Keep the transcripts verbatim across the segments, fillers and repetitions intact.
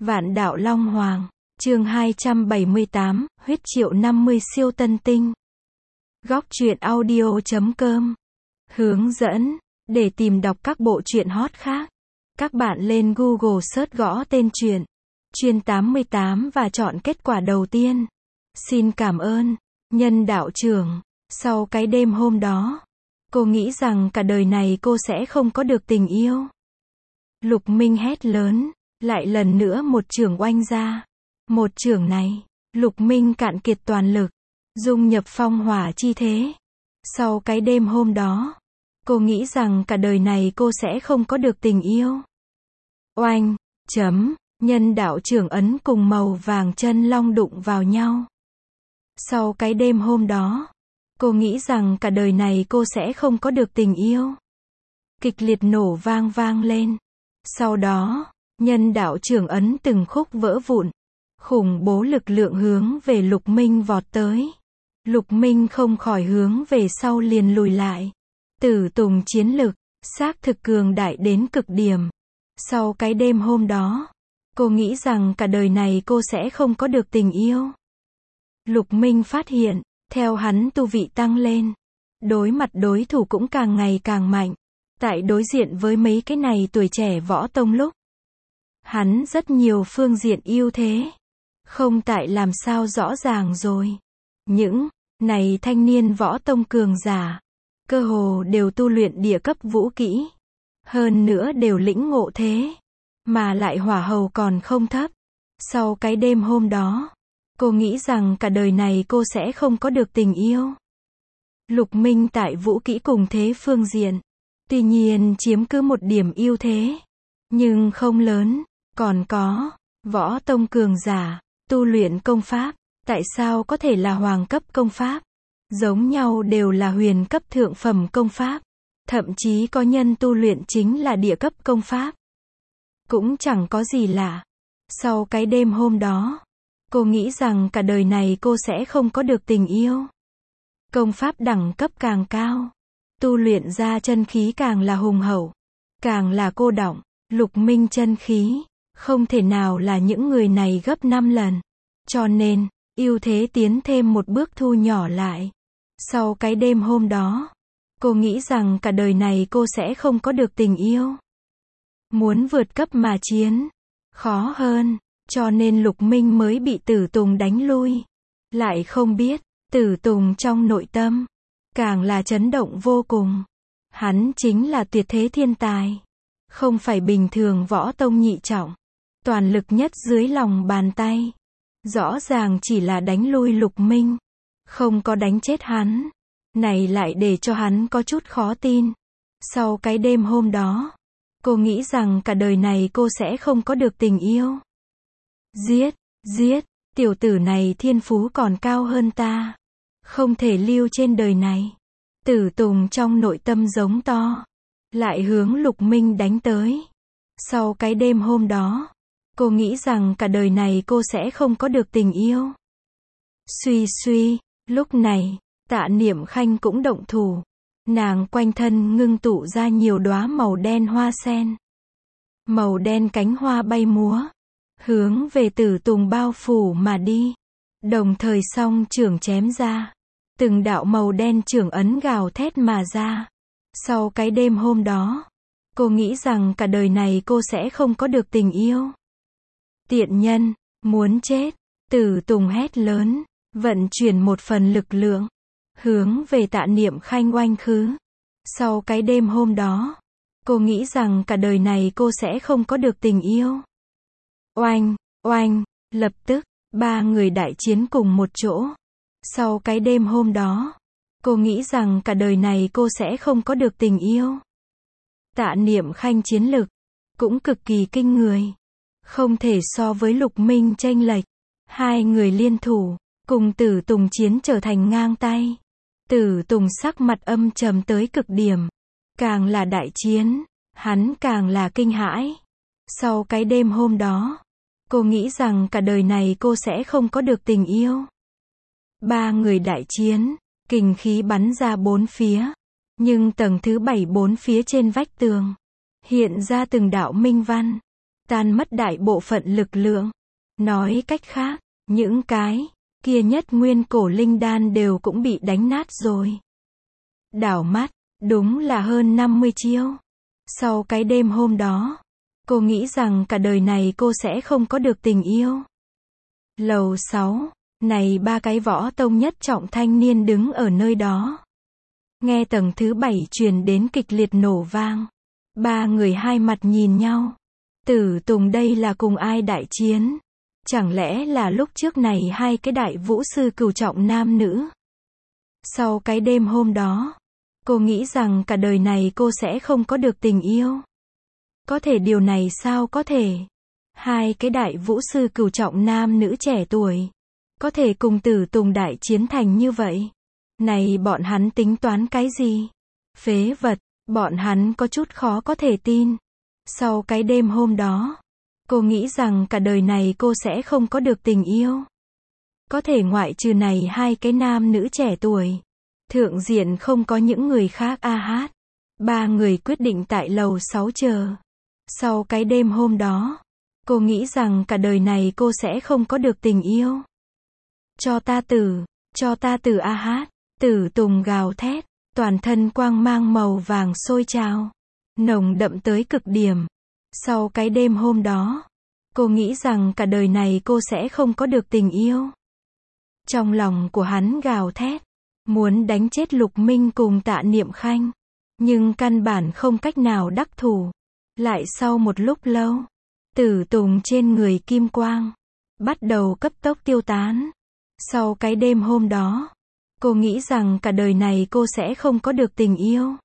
Vạn đạo Long Hoàng, chương hai trăm bảy mươi tám, huyết triệu năm mươi siêu tân tinh. Góc truyện audio chấm com. Hướng dẫn, để tìm đọc các bộ truyện hot khác, các bạn lên Google search gõ tên truyện, Truyện tám mươi tám và chọn kết quả đầu tiên. Xin cảm ơn, nhân đạo trưởng. Sau cái đêm hôm đó, cô nghĩ rằng cả đời này cô sẽ không có được tình yêu. Lục Minh hét lớn, lại lần nữa một chưởng oanh ra. Một chưởng này, Lục Minh cạn kiệt toàn lực, dung nhập phong hỏa chi thế. Sau cái đêm hôm đó, cô nghĩ rằng cả đời này cô sẽ không có được tình yêu. Oanh, chấm, nhân đạo trưởng ấn cùng màu vàng chân long đụng vào nhau. Sau cái đêm hôm đó, cô nghĩ rằng cả đời này cô sẽ không có được tình yêu. Kịch liệt nổ vang vang lên. Sau đó, nhân đạo trưởng ấn từng khúc vỡ vụn. Khủng bố lực lượng hướng về Lục Minh vọt tới. Lục Minh không khỏi hướng về sau liền lùi lại. Tử Tùng chiến lực, xác thực cường đại đến cực điểm. Sau cái đêm hôm đó, cô nghĩ rằng cả đời này cô sẽ không có được tình yêu. Lục Minh phát hiện, theo hắn tu vị tăng lên, đối mặt đối thủ cũng càng ngày càng mạnh. Tại đối diện với mấy cái này tuổi trẻ võ tông lúc, hắn rất nhiều phương diện ưu thế. Không tại làm sao rõ ràng rồi. Những này thanh niên võ tông cường giả, cơ hồ đều tu luyện địa cấp vũ kỹ. Hơn nữa đều lĩnh ngộ thế, mà lại hỏa hầu còn không thấp. Sau cái đêm hôm đó, cô nghĩ rằng cả đời này cô sẽ không có được tình yêu. Lục Minh tại vũ kỹ cùng thế phương diện, tuy nhiên chiếm cứ một điểm ưu thế, nhưng không lớn. Còn có, võ tông cường giả, tu luyện công pháp, tại sao có thể là hoàng cấp công pháp? Giống nhau đều là huyền cấp thượng phẩm công pháp. Thậm chí có nhân tu luyện chính là địa cấp công pháp. Cũng chẳng có gì lạ. Sau cái đêm hôm đó, cô nghĩ rằng cả đời này cô sẽ không có được tình yêu. Công pháp đẳng cấp càng cao, tu luyện ra chân khí càng là hùng hậu, càng là cô đọng. Lục Minh chân khí, không thể nào là những người này gấp năm lần. Cho nên, ưu thế tiến thêm một bước thu nhỏ lại. Sau cái đêm hôm đó, cô nghĩ rằng cả đời này cô sẽ không có được tình yêu. Muốn vượt cấp mà chiến, khó hơn, cho nên Lục Minh mới bị Tử Tùng đánh lui. Lại không biết, Tử Tùng trong nội tâm, càng là chấn động vô cùng. Hắn chính là tuyệt thế thiên tài. Không phải bình thường võ tông nhị trọng. Toàn lực nhất dưới lòng bàn tay. Rõ ràng chỉ là đánh lui Lục Minh. Không có đánh chết hắn. Này lại để cho hắn có chút khó tin. Sau cái đêm hôm đó, cô nghĩ rằng cả đời này cô sẽ không có được tình yêu. Giết, giết, tiểu tử này thiên phú còn cao hơn ta. Không thể lưu trên đời này. Tử Tùng trong nội tâm giống to. Lại hướng Lục Minh đánh tới. Sau cái đêm hôm đó, cô nghĩ rằng cả đời này cô sẽ không có được tình yêu. Suy suy, lúc này, Tạ Niệm Khanh cũng động thủ. Nàng quanh thân ngưng tụ ra nhiều đóa màu đen hoa sen. Màu đen cánh hoa bay múa, hướng về Tử Tùng bao phủ mà đi. Đồng thời song chưởng chém ra. Từng đạo màu đen chưởng ấn gào thét mà ra. Sau cái đêm hôm đó, cô nghĩ rằng cả đời này cô sẽ không có được tình yêu. Tiện nhân, muốn chết. Tử Tùng hét lớn, vận chuyển một phần lực lượng, hướng về Tạ Niệm Khanh oanh khứ. Sau cái đêm hôm đó, cô nghĩ rằng cả đời này cô sẽ không có được tình yêu. Oanh, oanh, lập tức, ba người đại chiến cùng một chỗ. Sau cái đêm hôm đó, cô nghĩ rằng cả đời này cô sẽ không có được tình yêu. Tạ Niệm Khanh chiến lực, cũng cực kỳ kinh người. Không thể so với Lục Minh chênh lệch. Hai người liên thủ, cùng Tử Tùng chiến trở thành ngang tay. Tử Tùng sắc mặt âm trầm tới cực điểm. Càng là đại chiến, hắn càng là kinh hãi. Sau cái đêm hôm đó, cô nghĩ rằng cả đời này cô sẽ không có được tình yêu. Ba người đại chiến, kình khí bắn ra bốn phía. Nhưng tầng thứ bảy bốn phía trên vách tường, hiện ra từng đạo minh văn. tan mất đại bộ phận lực lượng. Nói cách khác, những cái kia nhất nguyên cổ linh đan đều cũng bị đánh nát rồi. Đảo mắt, đúng là hơn năm mươi chiêu. Sau cái đêm hôm đó, cô nghĩ rằng cả đời này cô sẽ không có được tình yêu. Lầu sáu, này ba cái võ tông nhất trọng thanh niên đứng ở nơi đó. Nghe tầng thứ bảy truyền đến kịch liệt nổ vang. Ba người hai mặt nhìn nhau. Tử Tùng đây là cùng ai đại chiến? Chẳng lẽ là lúc trước này hai cái đại vũ sư cửu trọng nam nữ? Sau cái đêm hôm đó, cô nghĩ rằng cả đời này cô sẽ không có được tình yêu. Có thể điều này sao có thể? Hai cái đại vũ sư cửu trọng nam nữ trẻ tuổi, có thể cùng Tử Tùng đại chiến thành như vậy. Này bọn hắn tính toán cái gì? Phế vật, bọn hắn có chút khó có thể tin. Sau cái đêm hôm đó, cô nghĩ rằng cả đời này cô sẽ không có được tình yêu. Có thể ngoại trừ này hai cái nam nữ trẻ tuổi. Thượng diện không có những người khác a hát. Ba người quyết định tại lầu sáu chờ. Sau cái đêm hôm đó, cô nghĩ rằng cả đời này cô sẽ không có được tình yêu. Cho ta tử, cho ta tử a hát. Tử Tùng gào thét, toàn thân quang mang màu vàng sôi trào, nồng đậm tới cực điểm. Sau cái đêm hôm đó, cô nghĩ rằng cả đời này cô sẽ không có được tình yêu. Trong lòng của hắn gào thét, muốn đánh chết Lục Minh cùng Tạ Niệm Khanh, nhưng căn bản không cách nào đắc thủ. Lại sau một lúc lâu, Tử Tùng trên người kim quang bắt đầu cấp tốc tiêu tán. Sau cái đêm hôm đó, cô nghĩ rằng cả đời này cô sẽ không có được tình yêu.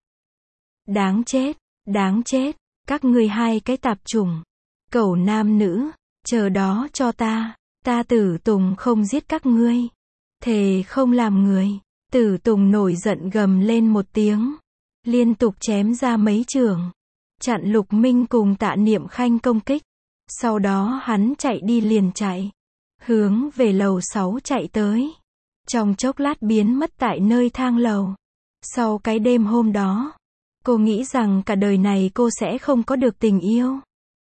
Đáng chết, đáng chết, các ngươi hai cái tạp chủng, cẩu nam nữ, chờ đó cho ta, ta Tử Tùng không giết các ngươi, thề không làm người. Tử Tùng nổi giận gầm lên một tiếng, liên tục chém ra mấy chưởng, chặn Lục Minh cùng Tạ Niệm Khanh công kích. Sau đó hắn chạy đi liền chạy, hướng về lầu sáu chạy tới. Trong chốc lát biến mất tại nơi thang lầu. Sau cái đêm hôm đó, cô nghĩ rằng cả đời này cô sẽ không có được tình yêu.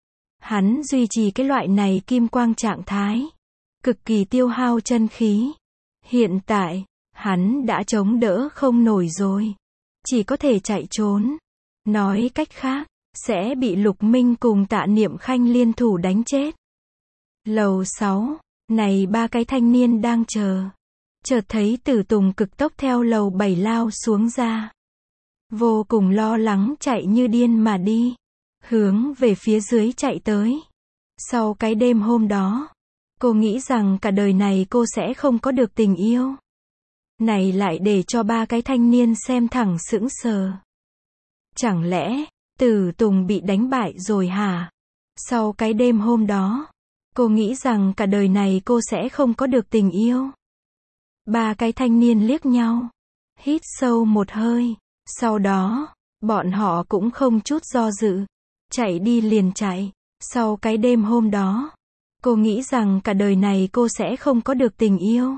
Hắn duy trì cái loại này kim quang trạng thái, cực kỳ tiêu hao chân khí. Hiện tại, hắn đã chống đỡ không nổi rồi, chỉ có thể chạy trốn. Nói cách khác, sẽ bị Lục Minh cùng Tạ Niệm Khanh liên thủ đánh chết. Lầu sáu, này ba cái thanh niên đang chờ. Chợt thấy Tử Tùng cực tốc theo lầu bảy lao xuống ra. Vô cùng lo lắng chạy như điên mà đi, hướng về phía dưới chạy tới. Sau cái đêm hôm đó, cô nghĩ rằng cả đời này cô sẽ không có được tình yêu. Này lại để cho ba cái thanh niên xem thẳng sững sờ. Chẳng lẽ, Tử Tùng bị đánh bại rồi hả? Sau cái đêm hôm đó, cô nghĩ rằng cả đời này cô sẽ không có được tình yêu. Ba cái thanh niên liếc nhau, hít sâu một hơi, sau đó, bọn họ cũng không chút do dự, chạy đi liền chạy. Sau cái đêm hôm đó, cô nghĩ rằng cả đời này cô sẽ không có được tình yêu.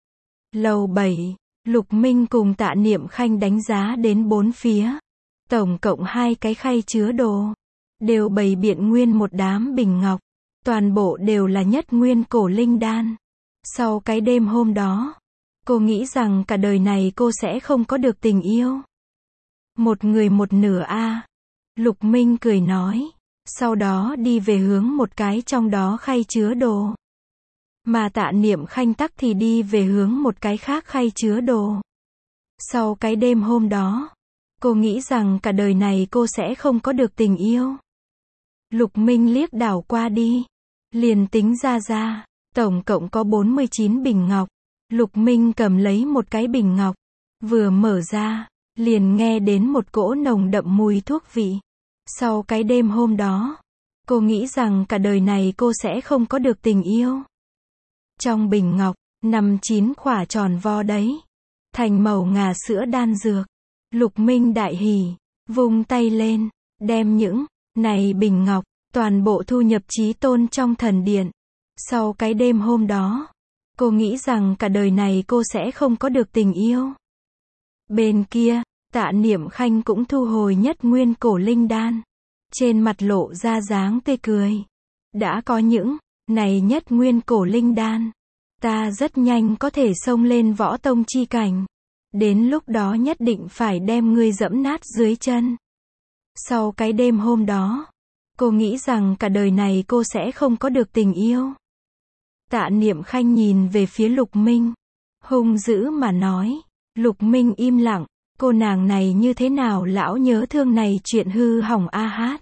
Lầu bảy, Lục Minh cùng Tạ Niệm Khanh đánh giá đến bốn phía. Tổng cộng hai cái khay chứa đồ, đều bày biện nguyên một đám bình ngọc, toàn bộ đều là nhất nguyên cổ linh đan. Sau cái đêm hôm đó, cô nghĩ rằng cả đời này cô sẽ không có được tình yêu. Một người một nửa a. Lục Minh cười nói, sau đó đi về hướng một cái trong đó khay chứa đồ. Mà Tạ Niệm Khanh tắc thì đi về hướng một cái khác khay chứa đồ. Sau cái đêm hôm đó, cô nghĩ rằng cả đời này cô sẽ không có được tình yêu. Lục Minh liếc đảo qua đi, liền tính ra ra, tổng cộng có bốn mươi chín bình ngọc. Lục Minh cầm lấy một cái bình ngọc, vừa mở ra, liền nghe đến một cỗ nồng đậm mùi thuốc vị. Sau cái đêm hôm đó, cô nghĩ rằng cả đời này cô sẽ không có được tình yêu. Trong bình ngọc, nằm chín quả tròn vo đấy, thành màu ngà sữa đan dược. Lục Minh đại hỉ, vung tay lên, đem những này bình ngọc, toàn bộ thu nhập chí tôn trong thần điện. Sau cái đêm hôm đó, cô nghĩ rằng cả đời này cô sẽ không có được tình yêu. Bên kia, Tạ Niệm Khanh cũng thu hồi nhất nguyên cổ linh đan. Trên mặt lộ ra dáng tươi cười. Đã có những này nhất nguyên cổ linh đan, ta rất nhanh có thể xông lên võ tông chi cảnh. Đến lúc đó nhất định phải đem ngươi dẫm nát dưới chân. Sau cái đêm hôm đó, cô nghĩ rằng cả đời này cô sẽ không có được tình yêu. Tạ Niệm Khanh nhìn về phía Lục Minh, hung dữ mà nói. Lục Minh im lặng, cô nàng này như thế nào lão nhớ thương này chuyện hư hỏng a hát.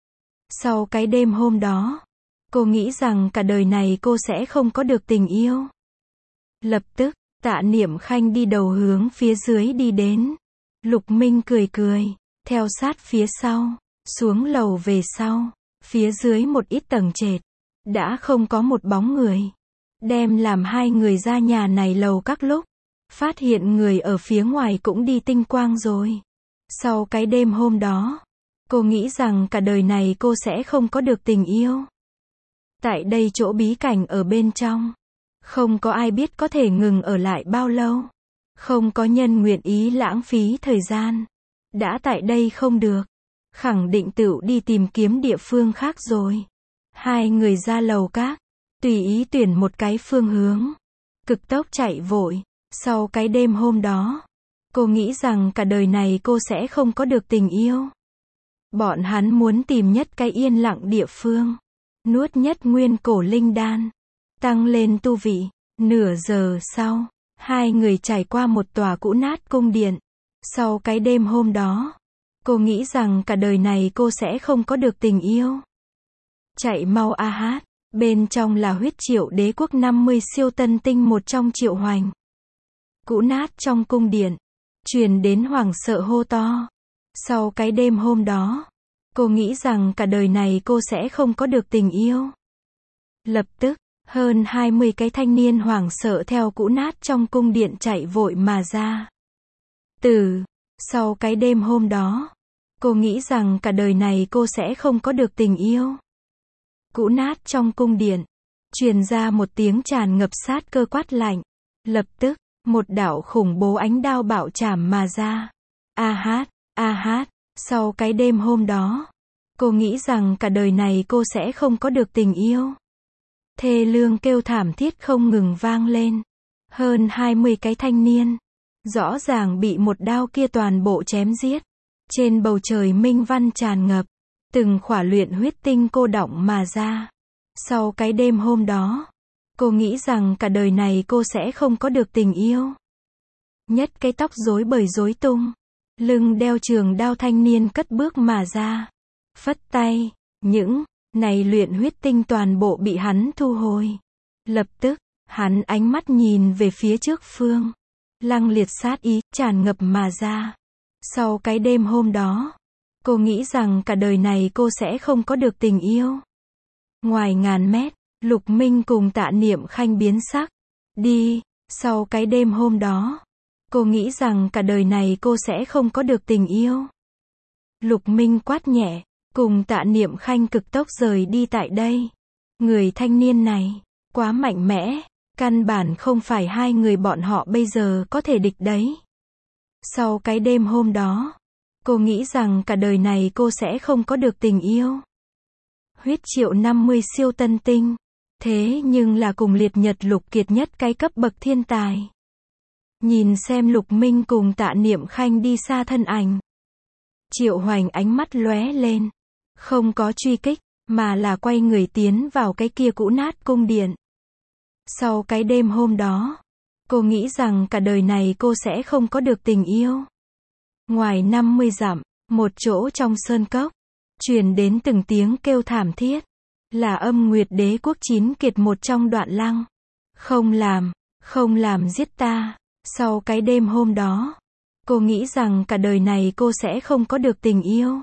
Sau cái đêm hôm đó, cô nghĩ rằng cả đời này cô sẽ không có được tình yêu. Lập tức, Tạ Niệm Khanh đi đầu hướng phía dưới đi đến. Lục Minh cười cười, theo sát phía sau, xuống lầu về sau, phía dưới một ít tầng trệt, đã không có một bóng người. Đem làm hai người ra nhà này lầu các lúc, phát hiện người ở phía ngoài cũng đi tinh quang rồi. Sau cái đêm hôm đó, cô nghĩ rằng cả đời này cô sẽ không có được tình yêu. Tại đây chỗ bí cảnh ở bên trong, không có ai biết có thể ngừng ở lại bao lâu. Không có nhân nguyện ý lãng phí thời gian. Đã tại đây không được, khẳng định tự đi tìm kiếm địa phương khác rồi. Hai người ra lầu các, tùy ý tuyển một cái phương hướng, cực tốc chạy vội. Sau cái đêm hôm đó, cô nghĩ rằng cả đời này cô sẽ không có được tình yêu. Bọn hắn muốn tìm nhất cái yên lặng địa phương, nuốt nhất nguyên cổ linh đan, tăng lên tu vị. Nửa giờ sau, hai người trải qua một tòa cũ nát cung điện. Sau cái đêm hôm đó, cô nghĩ rằng cả đời này cô sẽ không có được tình yêu. Chạy mau a hát, bên trong là huyết triệu đế quốc năm mươi siêu tân tinh một trong Triệu Hoành. Cũ nát trong cung điện, truyền đến hoảng sợ hô to. Sau cái đêm hôm đó, cô nghĩ rằng cả đời này cô sẽ không có được tình yêu. Lập tức, hơn hai mươi cái thanh niên hoảng sợ theo cũ nát trong cung điện chạy vội mà ra. Từ sau cái đêm hôm đó, cô nghĩ rằng cả đời này cô sẽ không có được tình yêu. Cũ nát trong cung điện, truyền ra một tiếng tràn ngập sát cơ quát lạnh. Lập tức, một đạo khủng bố ánh đao bạo chảm mà ra. A hát, a hát, sau cái đêm hôm đó, cô nghĩ rằng cả đời này cô sẽ không có được tình yêu. Thê lương kêu thảm thiết không ngừng vang lên. Hơn hai mươi cái thanh niên, rõ ràng bị một đao kia toàn bộ chém giết. Trên bầu trời minh văn tràn ngập, từng khỏa luyện huyết tinh cô đọng mà ra. Sau cái đêm hôm đó, cô nghĩ rằng cả đời này cô sẽ không có được tình yêu. Nhất cái tóc rối bời rối tung, lưng đeo trường đao thanh niên cất bước mà ra. Phất tay, những này luyện huyết tinh toàn bộ bị hắn thu hồi. Lập tức, hắn ánh mắt nhìn về phía trước phương. Lăng liệt sát ý, tràn ngập mà ra. Sau cái đêm hôm đó, cô nghĩ rằng cả đời này cô sẽ không có được tình yêu. Ngoài ngàn mét, Lục Minh cùng Tạ Niệm Khanh biến sắc. Đi, sau cái đêm hôm đó, cô nghĩ rằng cả đời này cô sẽ không có được tình yêu. Lục Minh quát nhẹ, cùng Tạ Niệm Khanh cực tốc rời đi tại đây. Người thanh niên này, quá mạnh mẽ, căn bản không phải hai người bọn họ bây giờ có thể địch đấy. Sau cái đêm hôm đó, cô nghĩ rằng cả đời này cô sẽ không có được tình yêu. Huyết triệu năm mươi siêu tân tinh, thế nhưng là cùng liệt nhật lục kiệt nhất cái cấp bậc thiên tài. Nhìn xem Lục Minh cùng Tạ Niệm Khanh đi xa thân ảnh, Triệu Hoành ánh mắt lóe lên, không có truy kích, mà là quay người tiến vào cái kia cũ nát cung điện. Sau cái đêm hôm đó, cô nghĩ rằng cả đời này cô sẽ không có được tình yêu. Ngoài năm mươi dặm, một chỗ trong sơn cốc, truyền đến từng tiếng kêu thảm thiết. Là Âm Nguyệt Đế quốc chín kiệt một trong Đoạn Lăng. Không làm, không làm giết ta. Sau cái đêm hôm đó, cô nghĩ rằng cả đời này cô sẽ không có được tình yêu.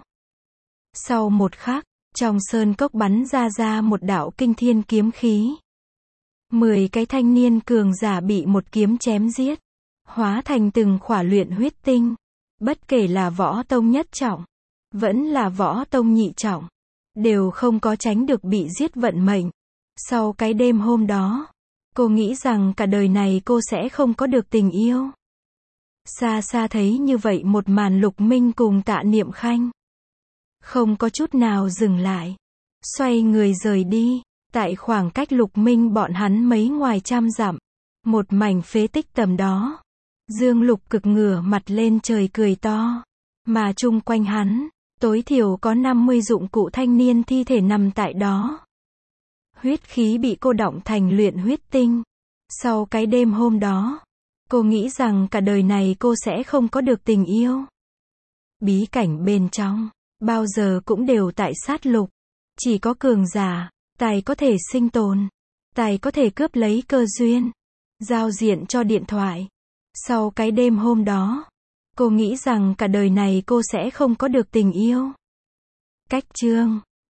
Sau một khắc, trong sơn cốc bắn ra ra một đạo kinh thiên kiếm khí. Mười cái thanh niên cường giả bị một kiếm chém giết, hóa thành từng khỏa luyện huyết tinh. Bất kể là võ tông nhất trọng, vẫn là võ tông nhị trọng, đều không có tránh được bị giết vận mệnh. Sau cái đêm hôm đó, cô nghĩ rằng cả đời này cô sẽ không có được tình yêu. Xa xa thấy như vậy một màn, Lục Minh cùng Tạ Niệm Khanh không có chút nào dừng lại, xoay người rời đi. Tại khoảng cách Lục Minh bọn hắn mấy ngoài trăm dặm, một mảnh phế tích tầm đó. Dương Lục cực ngửa mặt lên trời cười to, mà chung quanh hắn, tối thiểu có năm mươi dụng cụ thanh niên thi thể nằm tại đó. Huyết khí bị cô đọng thành luyện huyết tinh. Sau cái đêm hôm đó, cô nghĩ rằng cả đời này cô sẽ không có được tình yêu. Bí cảnh bên trong, bao giờ cũng đều tại sát lục. Chỉ có cường giả, tài có thể sinh tồn, tài có thể cướp lấy cơ duyên, giao diện cho điện thoại. Sau cái đêm hôm đó, cô nghĩ rằng cả đời này cô sẽ không có được tình yêu. Cách chương